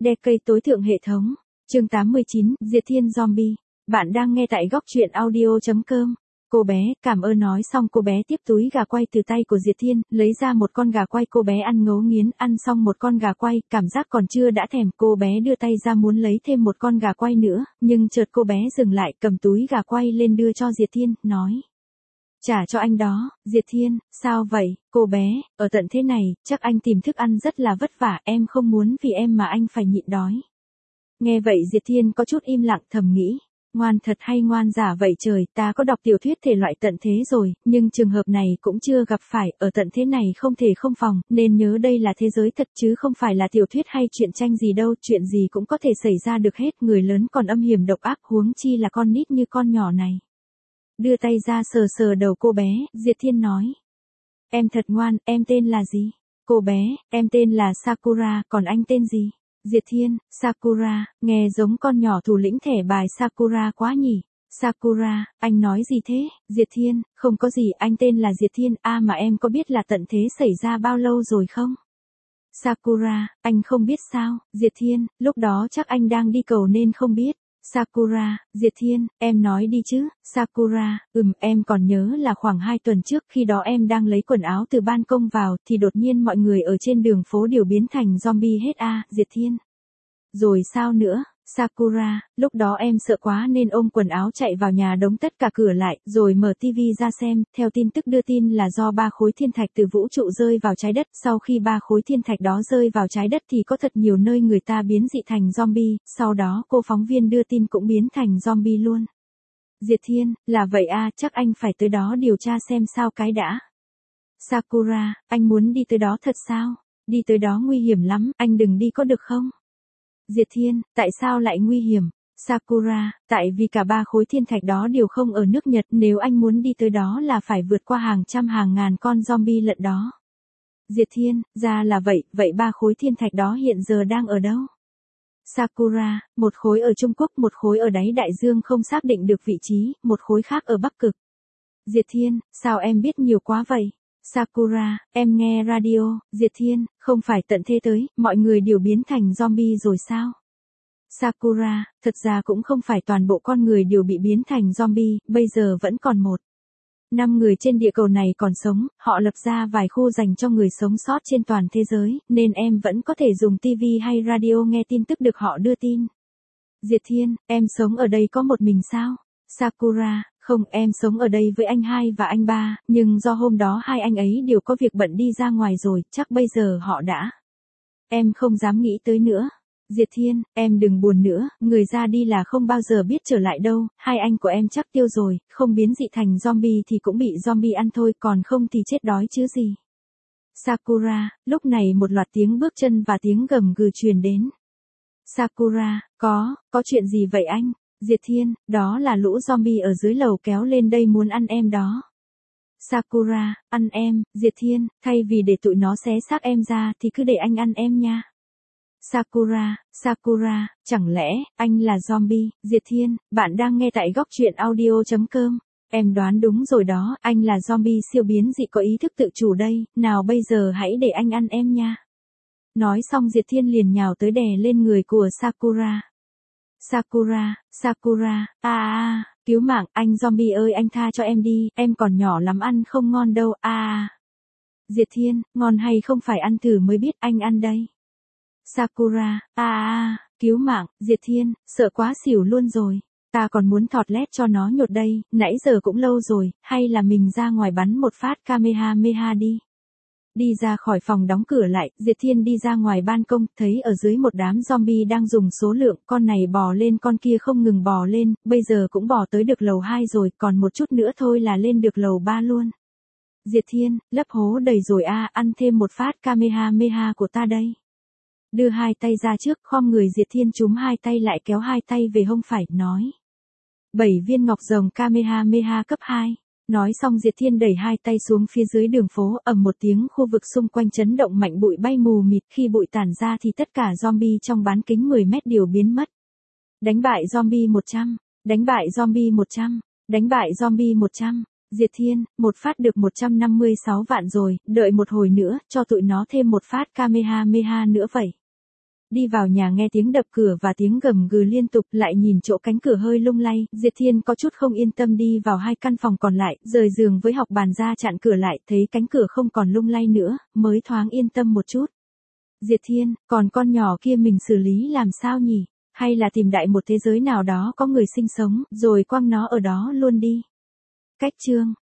Đe cây tối thượng hệ thống. Chương 89, Diệt Thiên Zombie. Bạn đang nghe tại góc truyện audio.com. Cô bé, cảm ơn nói xong cô bé tiếp túi gà quay từ tay của Diệt Thiên, lấy ra một con gà quay cô bé ăn ngấu nghiến, ăn xong một con gà quay, cảm giác còn chưa đã thèm, cô bé đưa tay ra muốn lấy thêm một con gà quay nữa, nhưng chợt cô bé dừng lại, cầm túi gà quay lên đưa cho Diệt Thiên, nói. Trả cho anh đó. Diệt Thiên, sao vậy, cô bé, ở tận thế này, chắc anh tìm thức ăn rất là vất vả, em không muốn vì em mà anh phải nhịn đói. Nghe vậy Diệt Thiên có chút im lặng thầm nghĩ. Ngoan thật hay ngoan giả vậy trời, ta có đọc tiểu thuyết thể loại tận thế rồi, nhưng trường hợp này cũng chưa gặp phải, ở tận thế này không thể không phòng, nên nhớ đây là thế giới thật chứ không phải là tiểu thuyết hay truyện tranh gì đâu, chuyện gì cũng có thể xảy ra được hết, người lớn còn âm hiểm độc ác, huống chi là con nít như con nhỏ này. Đưa tay ra sờ sờ đầu cô bé, Diệt Thiên nói. Em thật ngoan, em tên là gì? Cô bé, em tên là Sakura, còn anh tên gì? Diệt Thiên, Sakura, nghe giống con nhỏ thủ lĩnh thẻ bài Sakura quá nhỉ. Sakura, anh nói gì thế? Diệt Thiên, không có gì, anh tên là Diệt Thiên, mà em có biết là tận thế xảy ra bao lâu rồi không? Sakura, anh không biết sao? Diệt Thiên, lúc đó chắc anh đang đi cầu nên không biết. Sakura, Diệt Thiên, em nói đi chứ. Sakura, em còn nhớ là khoảng 2 tuần trước khi đó em đang lấy quần áo từ ban công vào thì đột nhiên mọi người ở trên đường phố đều biến thành zombie hết Diệt Thiên. Rồi sao nữa? Sakura, lúc đó em sợ quá nên ôm quần áo chạy vào nhà đóng tất cả cửa lại, rồi mở tivi ra xem, theo tin tức đưa tin là do 3 khối thiên thạch từ vũ trụ rơi vào trái đất, sau khi 3 khối thiên thạch đó rơi vào trái đất thì có thật nhiều nơi người ta biến dị thành zombie, sau đó cô phóng viên đưa tin cũng biến thành zombie luôn. Diệt Thiên, là vậy chắc anh phải tới đó điều tra xem sao cái đã. Sakura, anh muốn đi tới đó thật sao? Đi tới đó nguy hiểm lắm, anh đừng đi có được không? Diệt Thiên, tại sao lại nguy hiểm? Sakura, tại vì cả 3 khối thiên thạch đó đều không ở nước Nhật, nếu anh muốn đi tới đó là phải vượt qua hàng trăm hàng ngàn con zombie lận đó. Diệt Thiên, ra là vậy, vậy 3 khối thiên thạch đó hiện giờ đang ở đâu? Sakura, một khối ở Trung Quốc, một khối ở đáy đại dương không xác định được vị trí, một khối khác ở Bắc Cực. Diệt Thiên, sao em biết nhiều quá vậy? Sakura, em nghe radio. Diệt Thiên, không phải tận thế tới, mọi người đều biến thành zombie rồi sao? Sakura, thật ra cũng không phải toàn bộ con người đều bị biến thành zombie, bây giờ vẫn còn 5 người trên địa cầu này còn sống, họ lập ra vài khu dành cho người sống sót trên toàn thế giới, nên em vẫn có thể dùng TV hay radio nghe tin tức được họ đưa tin. Diệt Thiên, em sống ở đây có một mình sao? Sakura, không, em sống ở đây với anh 2 và anh 3, nhưng do hôm đó hai anh ấy đều có việc bận đi ra ngoài rồi, chắc bây giờ họ đã. Em không dám nghĩ tới nữa. Diệt Thiên, em đừng buồn nữa, người ra đi là không bao giờ biết trở lại đâu, hai anh của em chắc tiêu rồi, không biến dị thành zombie thì cũng bị zombie ăn thôi, còn không thì chết đói chứ gì. Sakura, lúc này một loạt tiếng bước chân và tiếng gầm gừ truyền đến. Sakura, có chuyện gì vậy anh? Diệt Thiên, đó là lũ zombie ở dưới lầu kéo lên đây muốn ăn em đó. Sakura, ăn em. Diệt Thiên, thay vì để tụi nó xé xác em ra thì cứ để anh ăn em nha. Sakura, chẳng lẽ anh là zombie? Diệt Thiên, bạn đang nghe tại góc truyện audio.com. Em đoán đúng rồi đó, anh là zombie siêu biến dị có ý thức tự chủ đây, nào bây giờ hãy để anh ăn em nha. Nói xong Diệt Thiên liền nhào tới đè lên người của Sakura. Sakura, cứu mạng, anh zombie ơi anh tha cho em đi, em còn nhỏ lắm ăn không ngon đâu, Diệt Thiên, ngon hay không phải ăn thử mới biết, anh ăn đây. Sakura, cứu mạng, Diệt Thiên, sợ quá xỉu luôn rồi. Ta còn muốn thọt lét cho nó nhột đây, nãy giờ cũng lâu rồi, hay là mình ra ngoài bắn một phát Kamehameha đi. Đi ra khỏi phòng đóng cửa lại, Diệt Thiên đi ra ngoài ban công, thấy ở dưới một đám zombie đang dùng số lượng, con này bò lên con kia không ngừng bò lên, bây giờ cũng bò tới được lầu 2 rồi, còn một chút nữa thôi là lên được lầu 3 luôn. Diệt Thiên, lấp hố đầy rồi ăn thêm một phát Kamehameha của ta đây. Đưa hai tay ra trước, khom người Diệt Thiên chúm hai tay lại kéo hai tay về hông phải, nói. 7 viên ngọc rồng Kamehameha cấp 2. Nói xong Diệt Thiên đẩy hai tay xuống phía dưới đường phố, ầm một tiếng khu vực xung quanh chấn động mạnh, bụi bay mù mịt, khi bụi tản ra thì tất cả zombie trong bán kính 10 mét đều biến mất. Đánh bại zombie 100, đánh bại zombie 100, đánh bại zombie 100. Diệt Thiên, một phát được 156 vạn rồi, đợi một hồi nữa, cho tụi nó thêm một phát Kamehameha nữa vậy. đi vào nhà nghe tiếng đập cửa và tiếng gầm gừ liên tục, lại nhìn chỗ cánh cửa hơi lung lay, Diệp Thiên có chút không yên tâm đi vào hai căn phòng còn lại, rời giường với học bàn ra chặn cửa lại, thấy cánh cửa không còn lung lay nữa, mới thoáng yên tâm một chút. Diệp Thiên, còn con nhỏ kia mình xử lý làm sao nhỉ? Hay là tìm đại một thế giới nào đó có người sinh sống, rồi quăng nó ở đó luôn đi. Cách chương